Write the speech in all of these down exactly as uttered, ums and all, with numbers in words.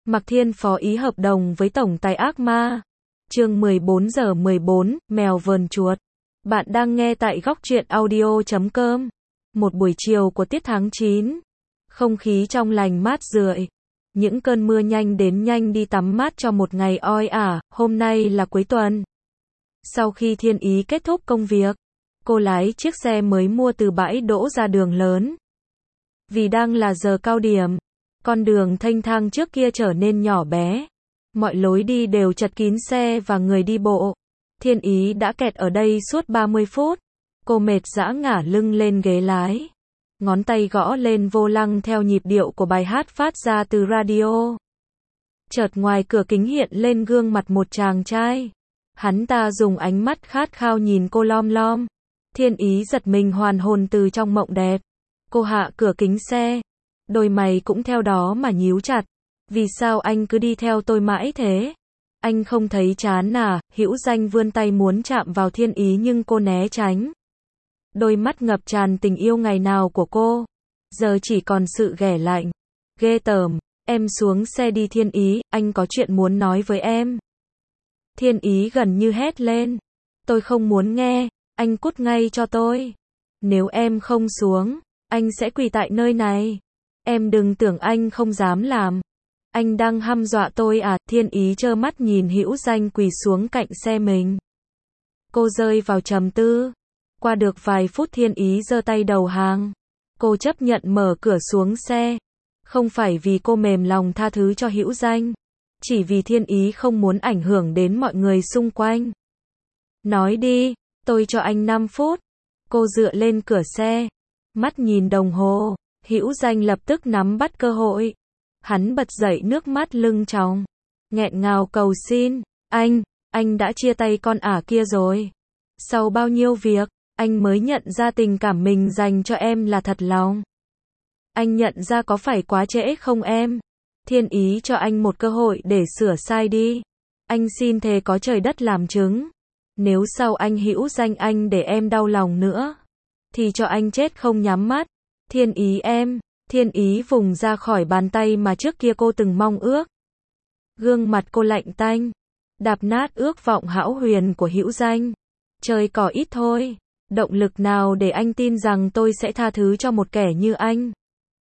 Mạc Thiên phó ý hợp đồng với tổng tài ác ma. Chương mười bốn giờ mười bốn, mèo vờn chuột. Bạn đang nghe tại góc truyện audio chấm com. Một buổi chiều của tiết tháng chín. Không khí trong lành mát rượi. Những cơn mưa nhanh đến nhanh đi tắm mát cho một ngày oi ả, hôm nay là cuối tuần. Sau khi Thiên Ý kết thúc công việc, cô lái chiếc xe mới mua từ bãi đỗ ra đường lớn. Vì đang là giờ cao điểm, con đường thênh thang trước kia trở nên nhỏ bé. Mọi lối đi đều chật kín xe và người đi bộ. Thiên Ý đã kẹt ở đây suốt ba mươi phút. Cô mệt dã ngả lưng lên ghế lái. Ngón tay gõ lên vô lăng theo nhịp điệu của bài hát phát ra từ radio. Chợt ngoài cửa kính hiện lên gương mặt một chàng trai. Hắn ta dùng ánh mắt khát khao nhìn cô lom lom. Thiên Ý giật mình hoàn hồn từ trong mộng đẹp. Cô hạ cửa kính xe. Đôi mày cũng theo đó mà nhíu chặt. Vì sao anh cứ đi theo tôi mãi thế? Anh không thấy chán à? Hữu Danh vươn tay muốn chạm vào Thiên Ý nhưng cô né tránh. Đôi mắt ngập tràn tình yêu ngày nào của cô, giờ chỉ còn sự ghẻ lạnh. Ghê tởm, em xuống xe đi Thiên Ý, anh có chuyện muốn nói với em. Thiên Ý gần như hét lên. Tôi không muốn nghe, anh cút ngay cho tôi. Nếu em không xuống, anh sẽ quỳ tại nơi này. Em đừng tưởng anh không dám làm. Anh đang hăm dọa tôi à? Thiên Ý trơ mắt nhìn Hữu Danh quỳ xuống cạnh xe mình. Cô rơi vào trầm tư. Qua được vài phút Thiên Ý giơ tay đầu hàng. Cô chấp nhận mở cửa xuống xe. Không phải vì cô mềm lòng tha thứ cho Hữu Danh. Chỉ vì Thiên Ý không muốn ảnh hưởng đến mọi người xung quanh. Nói đi, tôi cho anh năm phút. Cô dựa lên cửa xe. Mắt nhìn đồng hồ. Hữu Danh lập tức nắm bắt cơ hội. Hắn bật dậy nước mắt lưng tròng. Nghẹn ngào cầu xin. Anh, anh đã chia tay con ả kia rồi. Sau bao nhiêu việc, anh mới nhận ra tình cảm mình dành cho em là thật lòng. Anh nhận ra có phải quá trễ không em? Thiên Ý cho anh một cơ hội để sửa sai đi. Anh xin thề có trời đất làm chứng. Nếu sau anh Hữu Danh anh để em đau lòng nữa, thì cho anh chết không nhắm mắt. Thiên Ý em. Thiên Ý vùng ra khỏi bàn tay mà trước kia cô từng mong ước. Gương mặt cô lạnh tanh. Đạp nát ước vọng hão huyền của Hữu Danh. Chơi cỏ ít thôi. Động lực nào để anh tin rằng tôi sẽ tha thứ cho một kẻ như anh?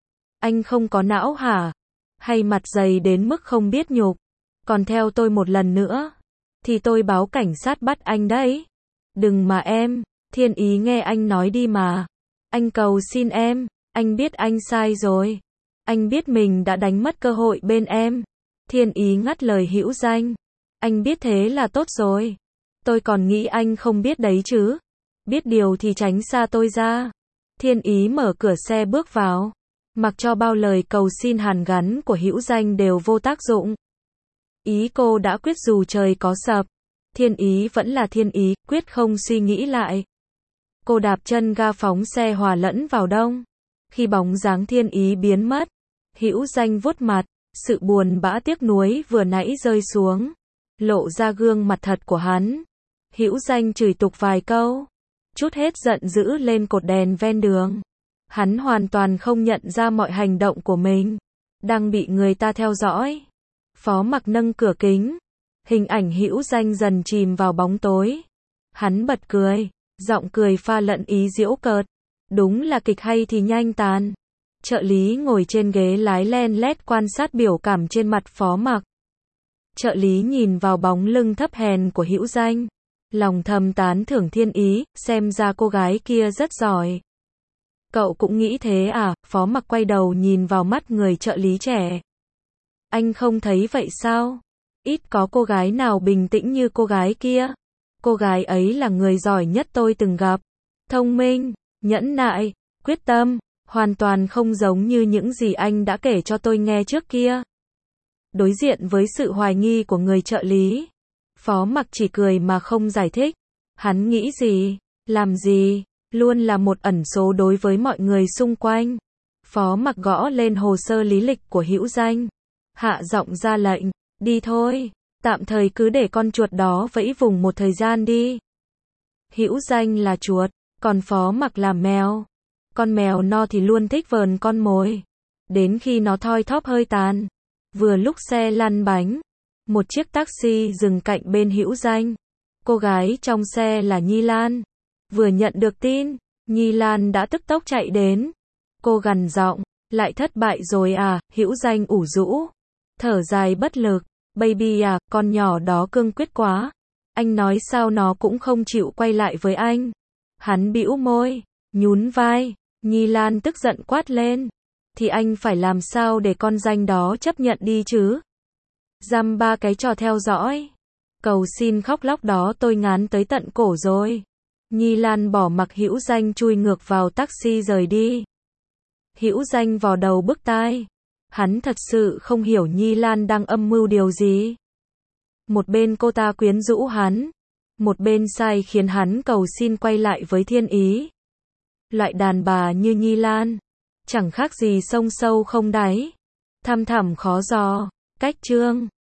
Anh không có não hả? Hay mặt dày đến mức không biết nhục? Còn theo tôi một lần nữa, thì tôi báo cảnh sát bắt anh đấy. Đừng mà em. Thiên Ý nghe anh nói đi mà. Anh cầu xin em. Anh biết anh sai rồi. Anh biết mình đã đánh mất cơ hội bên em. Thiên Ý ngắt lời Hữu Danh. Anh biết thế là tốt rồi. Tôi còn nghĩ anh không biết đấy chứ. Biết điều thì tránh xa tôi ra. Thiên Ý mở cửa xe bước vào. Mặc cho bao lời cầu xin hàn gắn của Hữu Danh đều vô tác dụng. Ý cô đã quyết dù trời có sập. Thiên Ý vẫn là Thiên Ý, quyết không suy nghĩ lại. Cô đạp chân ga phóng xe hòa lẫn vào đông. Khi bóng dáng Thiên Ý biến mất, Hữu Danh vuốt mặt, sự buồn bã tiếc nuối vừa nãy rơi xuống, lộ ra gương mặt thật của hắn. Hữu Danh chửi tục vài câu, trút hết giận dữ lên cột đèn ven đường. Hắn hoàn toàn không nhận ra mọi hành động của mình đang bị người ta theo dõi. Phó Mặc nâng cửa kính, hình ảnh Hữu Danh dần chìm vào bóng tối. Hắn bật cười, giọng cười pha lẫn ý giễu cợt. Đúng là kịch hay thì nhanh tàn. Trợ lý ngồi trên ghế lái len lét quan sát biểu cảm trên mặt Phó Mặc. Trợ lý nhìn vào bóng lưng thấp hèn của Hữu Danh, lòng thầm tán thưởng Thiên Ý, xem ra cô gái kia rất giỏi. Cậu cũng nghĩ thế à? Phó Mặc quay đầu nhìn vào mắt người trợ lý trẻ. Anh không thấy vậy sao? Ít có cô gái nào bình tĩnh như cô gái kia. Cô gái ấy là người giỏi nhất tôi từng gặp. Thông minh, nhẫn nại, quyết tâm, hoàn toàn không giống như những gì anh đã kể cho tôi nghe trước kia. Đối diện với sự hoài nghi của người trợ lý, Phó Mặc chỉ cười mà không giải thích. Hắn nghĩ gì, làm gì, luôn là một ẩn số đối với mọi người xung quanh. Phó Mặc gõ lên hồ sơ lý lịch của Hữu Danh, hạ giọng ra lệnh, đi thôi, tạm thời cứ để con chuột đó vẫy vùng một thời gian đi. Hữu Danh là chuột, còn Phó Mặc là mèo. Con mèo no thì luôn thích vờn con mồi, đến khi nó thoi thóp hơi tàn, Vừa lúc xe lăn bánh, một chiếc taxi dừng cạnh bên Hữu Danh. Cô gái trong xe là Nhi Lan. Vừa nhận được tin, Nhi Lan đã tức tốc chạy đến. Cô gằn giọng, lại thất bại rồi à? Hữu Danh ủ rũ, thở dài bất lực. Baby à, con nhỏ đó cương quyết quá. Anh nói sao nó cũng không chịu quay lại với anh. Hắn bĩu môi, nhún vai. Nhi Lan tức giận quát lên. Thì anh phải làm sao để con danh đó chấp nhận đi chứ? Dăm ba cái trò theo dõi, cầu xin khóc lóc đó tôi ngán tới tận cổ rồi. Nhi Lan bỏ mặc Hữu Danh chui ngược vào taxi rời đi. Hữu Danh vò đầu bứt tai. Hắn thật sự không hiểu Nhi Lan đang âm mưu điều gì. Một bên cô ta quyến rũ hắn, một bên sai khiến hắn cầu xin quay lại với Thiên Ý. Loại đàn bà như Nhi Lan, chẳng khác gì sông sâu không đáy, thăm thẳm khó dò. Cách chương